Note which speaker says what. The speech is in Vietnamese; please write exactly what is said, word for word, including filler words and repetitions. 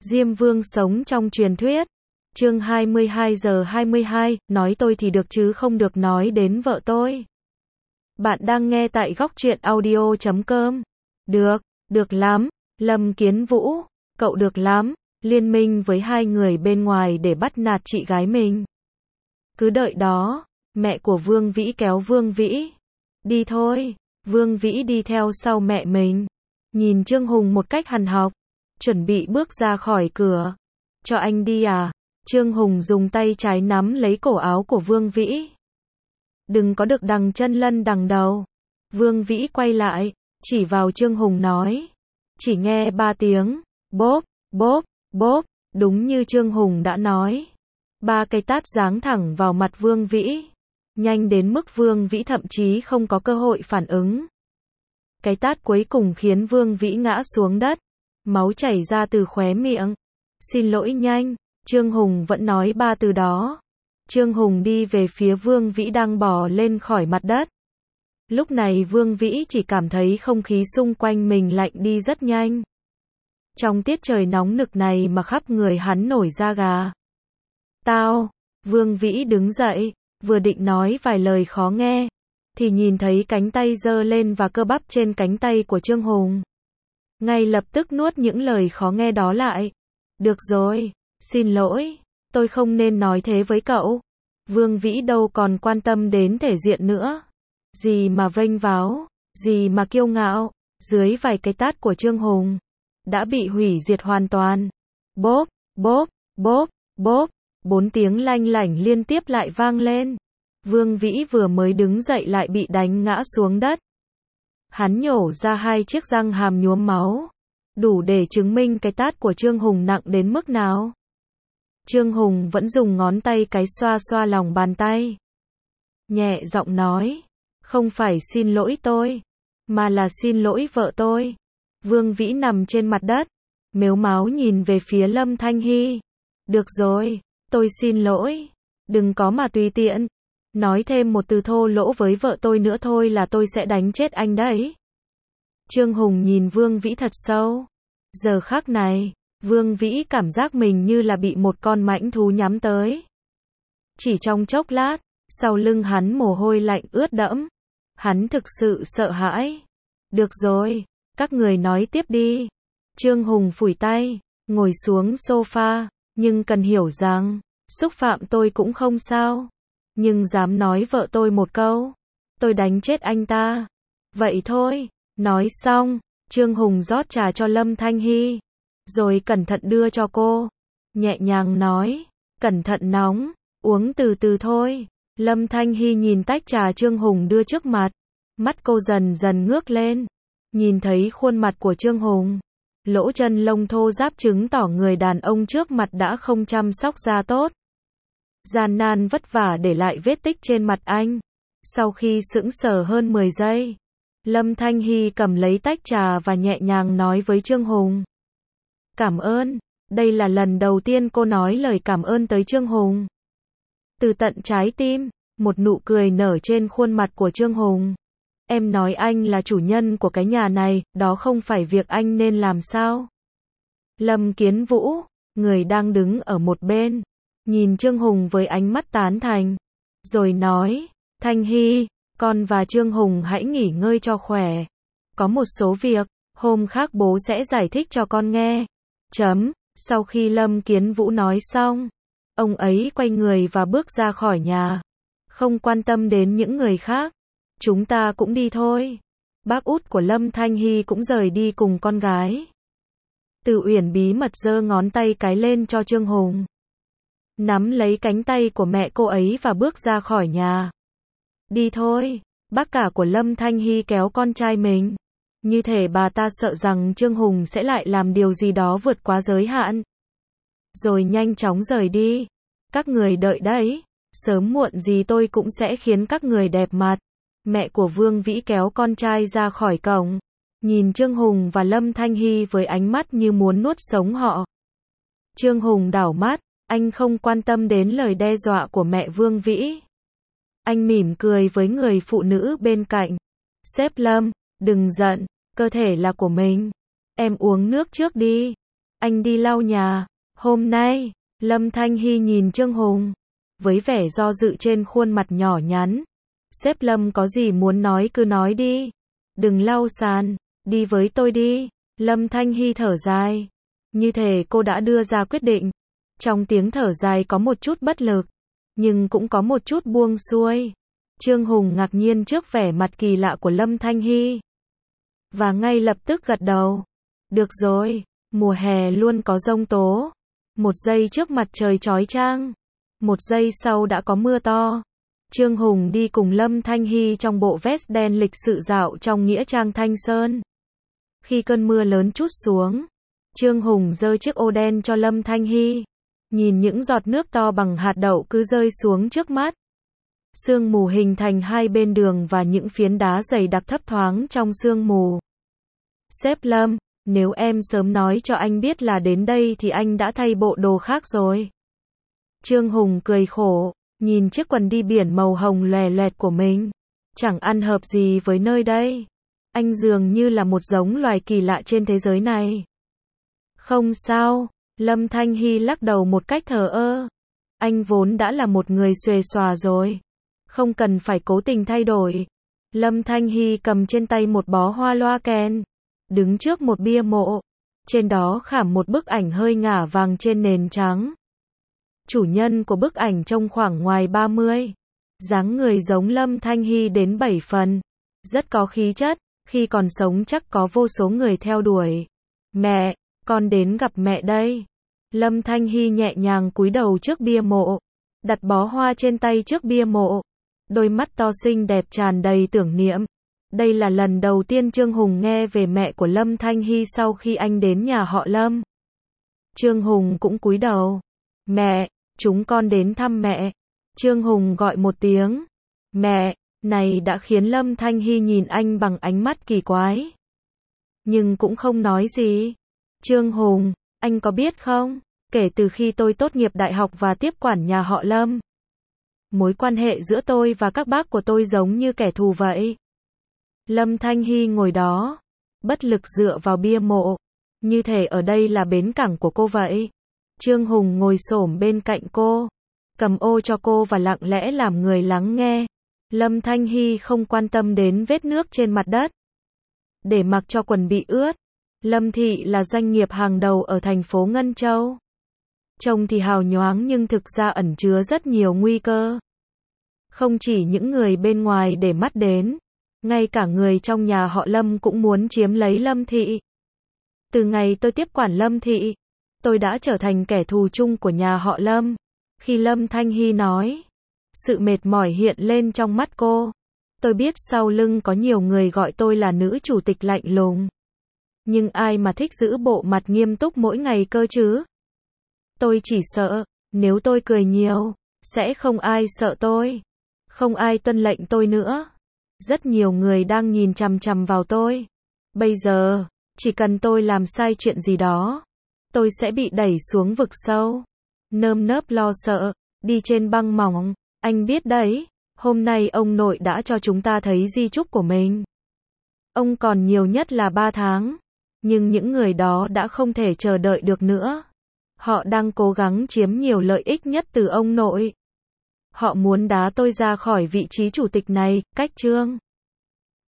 Speaker 1: Diêm Vương sống trong truyền thuyết. Chương hai mươi hai giờ hai mươi hai, nói tôi thì được chứ không được nói đến vợ tôi. Bạn đang nghe tại góc truyện audio chấm com. Được, được lắm, Lâm Kiến Vũ, cậu được lắm, liên minh với hai người bên ngoài để bắt nạt chị gái mình. Cứ đợi đó, mẹ của Vương Vĩ kéo Vương Vĩ. Đi thôi, Vương Vĩ đi theo sau mẹ mình. Nhìn Trương Hùng một cách hằn học, chuẩn bị bước ra khỏi cửa. Cho anh đi à? Trương Hùng dùng tay trái nắm lấy cổ áo của Vương Vĩ. Đừng có được đằng chân lân đằng đầu. Vương Vĩ quay lại, chỉ vào Trương Hùng nói. Chỉ nghe ba tiếng, bốp, bốp, bốp, đúng như Trương Hùng đã nói. Ba cây tát giáng thẳng vào mặt Vương Vĩ. Nhanh đến mức Vương Vĩ thậm chí không có cơ hội phản ứng. Cái tát cuối cùng khiến Vương Vĩ ngã xuống đất. Máu chảy ra từ khóe miệng. Xin lỗi nhanh. Trương Hùng vẫn nói ba từ đó. Trương Hùng đi về phía Vương Vĩ đang bò lên khỏi mặt đất. Lúc này Vương Vĩ chỉ cảm thấy không khí xung quanh mình lạnh đi rất nhanh. Trong tiết trời nóng nực này mà khắp người hắn nổi da gà. Tao, Vương Vĩ đứng dậy, vừa định nói vài lời khó nghe, thì nhìn thấy cánh tay giơ lên và cơ bắp trên cánh tay của Trương Hùng. Ngay lập tức nuốt những lời khó nghe đó lại. Được rồi, xin lỗi, tôi không nên nói thế với cậu. Vương Vĩ đâu còn quan tâm đến thể diện nữa. Gì mà vênh váo, gì mà kiêu ngạo, dưới vài cái tát của Trương Hùng, đã bị hủy diệt hoàn toàn. Bốp, bốp, bốp, bốp, bốn tiếng lanh lảnh liên tiếp lại vang lên. Vương Vĩ vừa mới đứng dậy lại bị đánh ngã xuống đất. Hắn nhổ ra hai chiếc răng hàm nhuốm máu, đủ để chứng minh cái tát của Trương Hùng nặng đến mức nào. Trương Hùng vẫn dùng ngón tay cái xoa xoa lòng bàn tay. Nhẹ giọng nói, không phải xin lỗi tôi, mà là xin lỗi vợ tôi. Vương Vĩ nằm trên mặt đất, mếu máo nhìn về phía Lâm Thanh Hy. Được rồi, tôi xin lỗi, đừng có mà tùy tiện. Nói thêm một từ thô lỗ với vợ tôi nữa thôi là tôi sẽ đánh chết anh đấy. Trương Hùng nhìn Vương Vĩ thật sâu. Giờ khắc này, Vương Vĩ cảm giác mình như là bị một con mãnh thú nhắm tới. Chỉ trong chốc lát, sau lưng hắn mồ hôi lạnh ướt đẫm. Hắn thực sự sợ hãi. Được rồi, các người nói tiếp đi. Trương Hùng phủi tay, ngồi xuống sofa, nhưng cần hiểu rằng, xúc phạm tôi cũng không sao. Nhưng dám nói vợ tôi một câu, tôi đánh chết anh ta. Vậy thôi, nói xong, Trương Hùng rót trà cho Lâm Thanh Hy, rồi cẩn thận đưa cho cô. Nhẹ nhàng nói, cẩn thận nóng, uống từ từ thôi. Lâm Thanh Hy nhìn tách trà Trương Hùng đưa trước mặt. Mắt cô dần dần ngước lên. Nhìn thấy khuôn mặt của Trương Hùng. Lỗ chân lông thô ráp chứng tỏ người đàn ông trước mặt đã không chăm sóc da tốt. Gian nan vất vả để lại vết tích trên mặt anh. Sau khi sững sờ hơn mười giây, Lâm Thanh Hy cầm lấy tách trà và nhẹ nhàng nói với Trương Hùng. Cảm ơn, đây là lần đầu tiên cô nói lời cảm ơn tới Trương Hùng. Từ tận trái tim, một nụ cười nở trên khuôn mặt của Trương Hùng. Em nói anh là chủ nhân của cái nhà này, đó không phải việc anh nên làm sao? Lâm Kiến Vũ, người đang đứng ở một bên, nhìn Trương Hùng với ánh mắt tán thành, rồi nói, Thanh Hy, con và Trương Hùng hãy nghỉ ngơi cho khỏe. Có một số việc, hôm khác bố sẽ giải thích cho con nghe. Chấm, sau khi Lâm Kiến Vũ nói xong, ông ấy quay người và bước ra khỏi nhà. Không quan tâm đến những người khác. Chúng ta cũng đi thôi. Bác út của Lâm Thanh Hy cũng rời đi cùng con gái. Từ Uyển bí mật giơ ngón tay cái lên cho Trương Hùng. Nắm lấy cánh tay của mẹ cô ấy và bước ra khỏi nhà. Đi thôi. Bác cả của Lâm Thanh Hy kéo con trai mình. Như thể bà ta sợ rằng Trương Hùng sẽ lại làm điều gì đó vượt quá giới hạn. Rồi nhanh chóng rời đi. Các người đợi đấy. Sớm muộn gì tôi cũng sẽ khiến các người đẹp mặt. Mẹ của Vương Vĩ kéo con trai ra khỏi cổng. Nhìn Trương Hùng và Lâm Thanh Hy với ánh mắt như muốn nuốt sống họ. Trương Hùng đảo mắt. Anh không quan tâm đến lời đe dọa của mẹ Vương Vĩ. Anh mỉm cười với người phụ nữ bên cạnh. Sếp Lâm, đừng giận, cơ thể là của mình. Em uống nước trước đi. anh đi lau nhà. Hôm nay, Lâm Thanh Hy nhìn Trương Hùng, với vẻ do dự trên khuôn mặt nhỏ nhắn. Sếp Lâm có gì muốn nói cứ nói đi. Đừng lau sàn, đi với tôi đi. Lâm Thanh Hy thở dài. Như thể cô đã đưa ra quyết định. Trong tiếng thở dài có một chút bất lực, nhưng cũng có một chút buông xuôi. Trương Hùng ngạc nhiên trước vẻ mặt kỳ lạ của Lâm Thanh Hy. Và ngay lập tức gật đầu. Được rồi, mùa hè luôn có giông tố. Một giây trước mặt trời chói chang. Một giây sau đã có mưa to. Trương Hùng đi cùng Lâm Thanh Hy trong bộ vest đen lịch sự dạo trong nghĩa trang Thanh Sơn. Khi cơn mưa lớn trút xuống, Trương Hùng giơ chiếc ô đen cho Lâm Thanh Hy. Nhìn những giọt nước to bằng hạt đậu cứ rơi xuống trước mắt. Sương mù hình thành hai bên đường và những phiến đá dày đặc thấp thoáng trong sương mù. Sếp Lâm, nếu em sớm nói cho anh biết là đến đây thì anh đã thay bộ đồ khác rồi. Trương Hùng cười khổ, nhìn chiếc quần đi biển màu hồng lòe loẹt của mình. Chẳng ăn hợp gì với nơi đây. Anh dường như là một giống loài kỳ lạ trên thế giới này. Không sao, Lâm Thanh Hy lắc đầu một cách thờ ơ. Anh vốn đã là một người xuề xòa rồi. Không cần phải cố tình thay đổi. Lâm Thanh Hy cầm trên tay một bó hoa loa kèn. Đứng trước một bia mộ. Trên đó khảm một bức ảnh hơi ngả vàng trên nền trắng. Chủ nhân của bức ảnh trông khoảng ngoài ba mươi. Dáng người giống Lâm Thanh Hy đến bảy phần. Rất có khí chất. Khi còn sống chắc có vô số người theo đuổi. Mẹ, con đến gặp mẹ đây. Lâm Thanh Hy nhẹ nhàng cúi đầu trước bia mộ. Đặt bó hoa trên tay trước bia mộ. Đôi mắt to xinh đẹp tràn đầy tưởng niệm. Đây là lần đầu tiên Trương Hùng nghe về mẹ của Lâm Thanh Hy sau khi anh đến nhà họ Lâm. Trương Hùng cũng cúi đầu. Mẹ, chúng con đến thăm mẹ. Trương Hùng gọi một tiếng. Mẹ, này đã khiến Lâm Thanh Hy nhìn anh bằng ánh mắt kỳ quái. Nhưng cũng không nói gì. Trương Hùng, anh có biết không, kể từ khi tôi tốt nghiệp đại học và tiếp quản nhà họ Lâm, mối quan hệ giữa tôi và các bác của tôi giống như kẻ thù vậy. Lâm Thanh Hy ngồi đó, bất lực dựa vào bia mộ, như thể ở đây là bến cảng của cô vậy. Trương Hùng ngồi xổm bên cạnh cô, cầm ô cho cô và lặng lẽ làm người lắng nghe. Lâm Thanh Hy không quan tâm đến vết nước trên mặt đất. Để mặc cho quần bị ướt. Lâm Thị là doanh nghiệp hàng đầu ở thành phố Ngân Châu. Trông thì hào nhoáng nhưng thực ra ẩn chứa rất nhiều nguy cơ. Không chỉ những người bên ngoài để mắt đến, ngay cả người trong nhà họ Lâm cũng muốn chiếm lấy Lâm Thị. Từ ngày tôi tiếp quản Lâm Thị, tôi đã trở thành kẻ thù chung của nhà họ Lâm. Khi Lâm Thanh Hy nói, sự mệt mỏi hiện lên trong mắt cô. Tôi biết sau lưng có nhiều người gọi tôi là nữ chủ tịch lạnh lùng. Nhưng ai mà thích giữ bộ mặt nghiêm túc mỗi ngày cơ chứ? Tôi chỉ sợ, nếu tôi cười nhiều, sẽ không ai sợ tôi. Không ai tuân lệnh tôi nữa. Rất nhiều người đang nhìn chằm chằm vào tôi. Bây giờ, chỉ cần tôi làm sai chuyện gì đó, tôi sẽ bị đẩy xuống vực sâu. Nơm nớp lo sợ, đi trên băng mỏng. Anh biết đấy, hôm nay ông nội đã cho chúng ta thấy di chúc của mình. Ông còn nhiều nhất là ba tháng. Nhưng những người đó đã không thể chờ đợi được nữa. Họ đang cố gắng chiếm nhiều lợi ích nhất từ ông nội. Họ muốn đá tôi ra khỏi vị trí chủ tịch này, cách Trương